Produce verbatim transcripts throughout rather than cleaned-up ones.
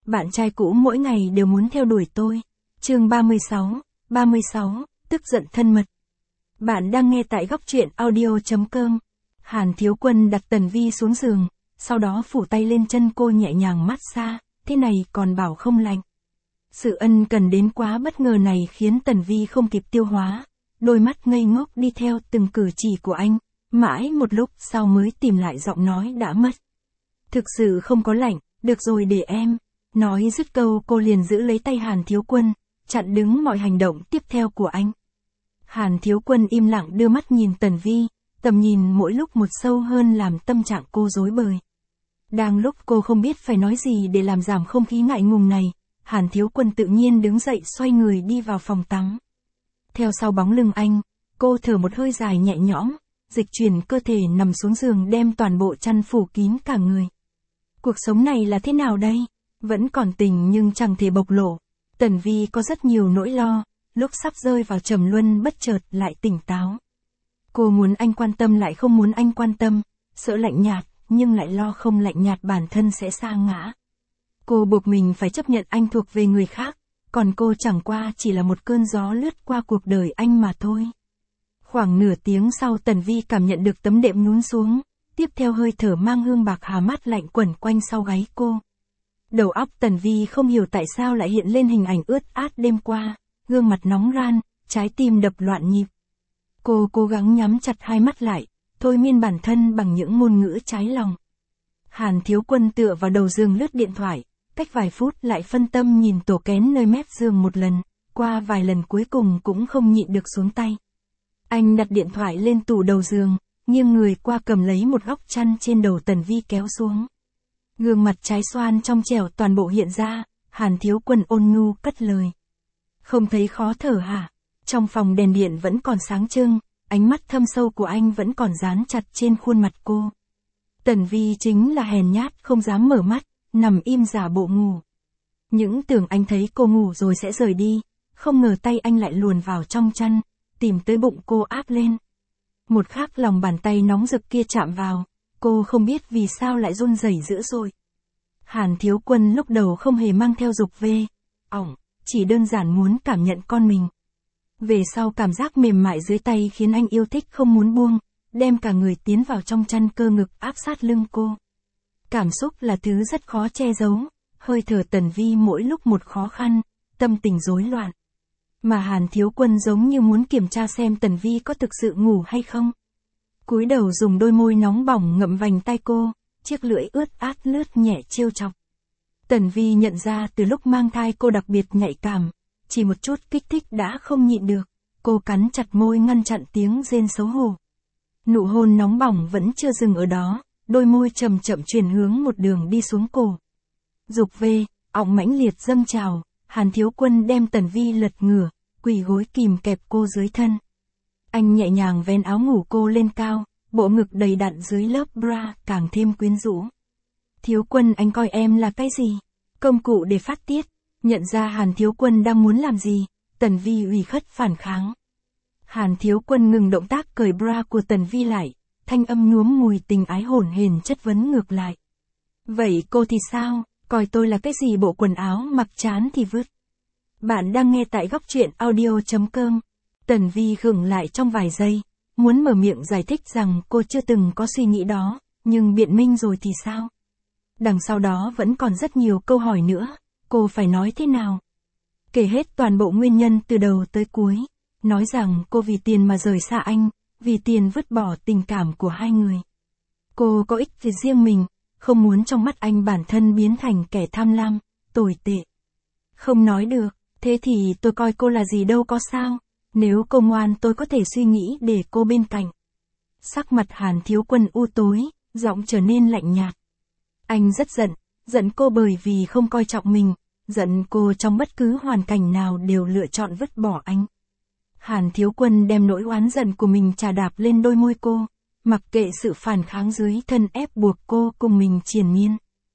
bạn trai cũ mỗi ngày đều muốn theo đuổi tôi. Chương ba mươi sáu, ba mươi sáu, tức giận thân mật. Bạn đang nghe tại góc truyện audio chấm com. Hàn Thiếu Quân đặt Tần Vi xuống giường, sau đó phủ tay lên chân cô nhẹ nhàng mát xa, thế này còn bảo không lạnh. Sự ân cần đến quá bất ngờ này khiến Tần Vi không kịp tiêu hóa, đôi mắt ngây ngốc đi theo từng cử chỉ của anh, mãi một lúc sau mới tìm lại giọng nói đã mất. Thực sự không có lạnh, được rồi để em. Nói dứt câu cô liền giữ lấy tay Hàn Thiếu Quân, chặn đứng mọi hành động tiếp theo của anh. Hàn Thiếu Quân im lặng đưa mắt nhìn Tần Vi, tầm nhìn mỗi lúc một sâu hơn làm tâm trạng cô rối bời. Đang lúc cô không biết phải nói gì để làm giảm không khí ngại ngùng này, Hàn Thiếu Quân tự nhiên đứng dậy xoay người đi vào phòng tắm. Theo sau bóng lưng anh, cô thở một hơi dài nhẹ nhõm, dịch chuyển cơ thể nằm xuống giường đem toàn bộ chăn phủ kín cả người. Cuộc sống này là thế nào đây? Vẫn còn tình nhưng chẳng thể bộc lộ. Tần Vi có rất nhiều nỗi lo, lúc sắp rơi vào trầm luân bất chợt lại tỉnh táo. Cô muốn anh quan tâm lại không muốn anh quan tâm, sợ lạnh nhạt, nhưng lại lo không lạnh nhạt bản thân sẽ sa ngã. Cô buộc mình phải chấp nhận anh thuộc về người khác, còn cô chẳng qua chỉ là một cơn gió lướt qua cuộc đời anh mà thôi. Khoảng nửa tiếng sau Tần Vi cảm nhận được tấm đệm nhún xuống, tiếp theo hơi thở mang hương bạc hà mát lạnh quẩn quanh sau gáy cô. Đầu óc Tần Vi không hiểu tại sao lại hiện lên hình ảnh ướt át đêm qua, gương mặt nóng ran, trái tim đập loạn nhịp. Cô cố gắng nhắm chặt hai mắt lại, thôi miên bản thân bằng những ngôn ngữ trái lòng. Hàn Thiếu Quân tựa vào đầu giường lướt điện thoại, cách vài phút lại phân tâm nhìn tổ kén nơi mép giường một lần, qua vài lần cuối cùng cũng không nhịn được xuống tay. Anh đặt điện thoại lên tủ đầu giường, nghiêng người qua cầm lấy một góc chăn trên đầu Tần Vi kéo xuống. Gương mặt trái xoan trong trẻo toàn bộ hiện ra, Hàn Thiếu Quân ôn nhu cất lời. Không thấy khó thở hả? Trong phòng đèn điện vẫn còn sáng trưng, ánh mắt thâm sâu của anh vẫn còn dán chặt trên khuôn mặt cô. Tần Vi chính là hèn nhát không dám mở mắt, nằm im giả bộ ngủ. Những tưởng anh thấy cô ngủ rồi sẽ rời đi, không ngờ tay anh lại luồn vào trong chăn, tìm tới bụng cô áp lên. Một khắc lòng bàn tay nóng rực kia chạm vào, cô không biết vì sao lại run rẩy dữ dội. Hàn Thiếu Quân lúc đầu không hề mang theo dục về, ỏng, chỉ đơn giản muốn cảm nhận con mình. Về sau cảm giác mềm mại dưới tay khiến anh yêu thích không muốn buông, đem cả người tiến vào trong chăn cơ ngực áp sát lưng cô. Cảm xúc là thứ rất khó che giấu, hơi thở Tần Vi mỗi lúc một khó khăn, tâm tình rối loạn. Mà Hàn Thiếu Quân giống như muốn kiểm tra xem Tần Vi có thực sự ngủ hay không. Cúi đầu dùng đôi môi nóng bỏng ngậm vành tay cô, chiếc lưỡi ướt át lướt nhẹ trêu chọc. Tần Vi nhận ra từ lúc mang thai cô đặc biệt nhạy cảm, chỉ một chút kích thích đã không nhịn được, cô cắn chặt môi ngăn chặn tiếng rên xấu hổ. Nụ hôn nóng bỏng vẫn chưa dừng ở đó, đôi môi chậm chậm chuyển hướng một đường đi xuống cổ. Dục về, ọng mãnh liệt dâng trào, Hàn Thiếu Quân đem Tần Vi lật ngửa, quỳ gối kìm kẹp cô dưới thân. Anh nhẹ nhàng vén áo ngủ cô lên cao, bộ ngực đầy đặn dưới lớp bra càng thêm quyến rũ. Thiếu Quân, anh coi em là cái gì? Công cụ để phát tiết. Nhận ra Hàn Thiếu Quân đang muốn làm gì, Tần Vi ủy khất phản kháng. Hàn Thiếu Quân ngừng động tác cởi bra của Tần Vi lại, thanh âm nhuốm mùi tình ái hổn hển chất vấn ngược lại. Vậy cô thì sao, coi tôi là cái gì? Bộ quần áo mặc chán thì vứt. Bạn đang nghe tại góc truyện audio chấm com. Tần Vi khựng lại trong vài giây, muốn mở miệng giải thích rằng cô chưa từng có suy nghĩ đó, nhưng biện minh rồi thì sao? Đằng sau đó vẫn còn rất nhiều câu hỏi nữa, cô phải nói thế nào? Kể hết toàn bộ nguyên nhân từ đầu tới cuối, nói rằng cô vì tiền mà rời xa anh, vì tiền vứt bỏ tình cảm của hai người. Cô có ích vì riêng mình, không muốn trong mắt anh bản thân biến thành kẻ tham lam, tồi tệ. Không nói được, thế thì tôi coi cô là gì đâu có sao, nếu cô ngoan tôi có thể suy nghĩ để cô bên cạnh. Sắc mặt Hàn Thiếu Quân u tối, giọng trở nên lạnh nhạt. Anh rất giận, giận cô bởi vì không coi trọng mình, giận cô trong bất cứ hoàn cảnh nào đều lựa chọn vứt bỏ anh. Hàn Thiếu Quân đem nỗi oán giận của mình chà đạp lên đôi môi cô, mặc kệ sự phản kháng dưới thân ép buộc cô cùng mình triền miên.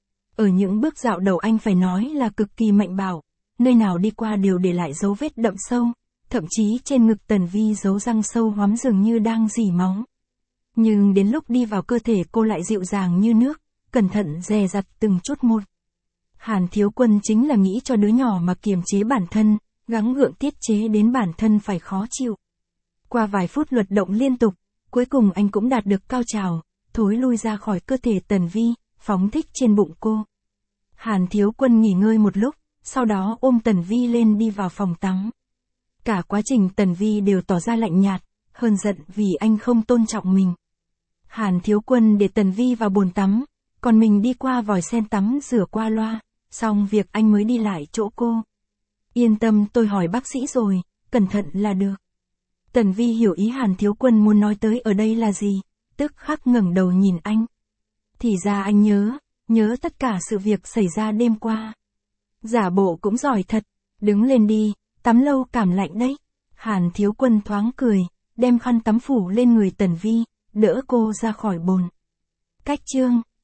Ở những bước dạo đầu anh phải nói là cực kỳ mạnh bạo, nơi nào đi qua đều để lại dấu vết đậm sâu, thậm chí trên ngực Tần Vi dấu răng sâu hoắm dường như đang rỉ máu. Nhưng đến lúc đi vào cơ thể cô lại dịu dàng như nước, cẩn thận dè dặt từng chút một. Hàn Thiếu Quân chính là nghĩ cho đứa nhỏ mà kiềm chế bản thân, gắng gượng tiết chế đến bản thân phải khó chịu. Qua vài phút luật động liên tục, cuối cùng anh cũng đạt được cao trào, thối lui ra khỏi cơ thể Tần Vi, phóng thích trên bụng cô. Hàn Thiếu Quân nghỉ ngơi một lúc, sau đó ôm Tần Vi lên đi vào phòng tắm. Cả quá trình Tần Vi đều tỏ ra lạnh nhạt, hơn giận vì anh không tôn trọng mình. Hàn Thiếu Quân để Tần Vi vào bồn tắm, còn mình đi qua vòi sen tắm rửa qua loa, xong việc anh mới đi lại chỗ cô. Yên tâm, tôi hỏi bác sĩ rồi, cẩn thận là được. Tần Vi hiểu ý Hàn Thiếu Quân muốn nói tới ở đây là gì, tức khắc ngẩng đầu nhìn anh. Thì ra anh nhớ, nhớ tất cả sự việc xảy ra đêm qua. Giả bộ cũng giỏi thật, đứng lên đi, tắm lâu cảm lạnh đấy. Hàn Thiếu Quân thoáng cười, đem khăn tắm phủ lên người Tần Vi, đỡ cô ra khỏi bồn. Cách chương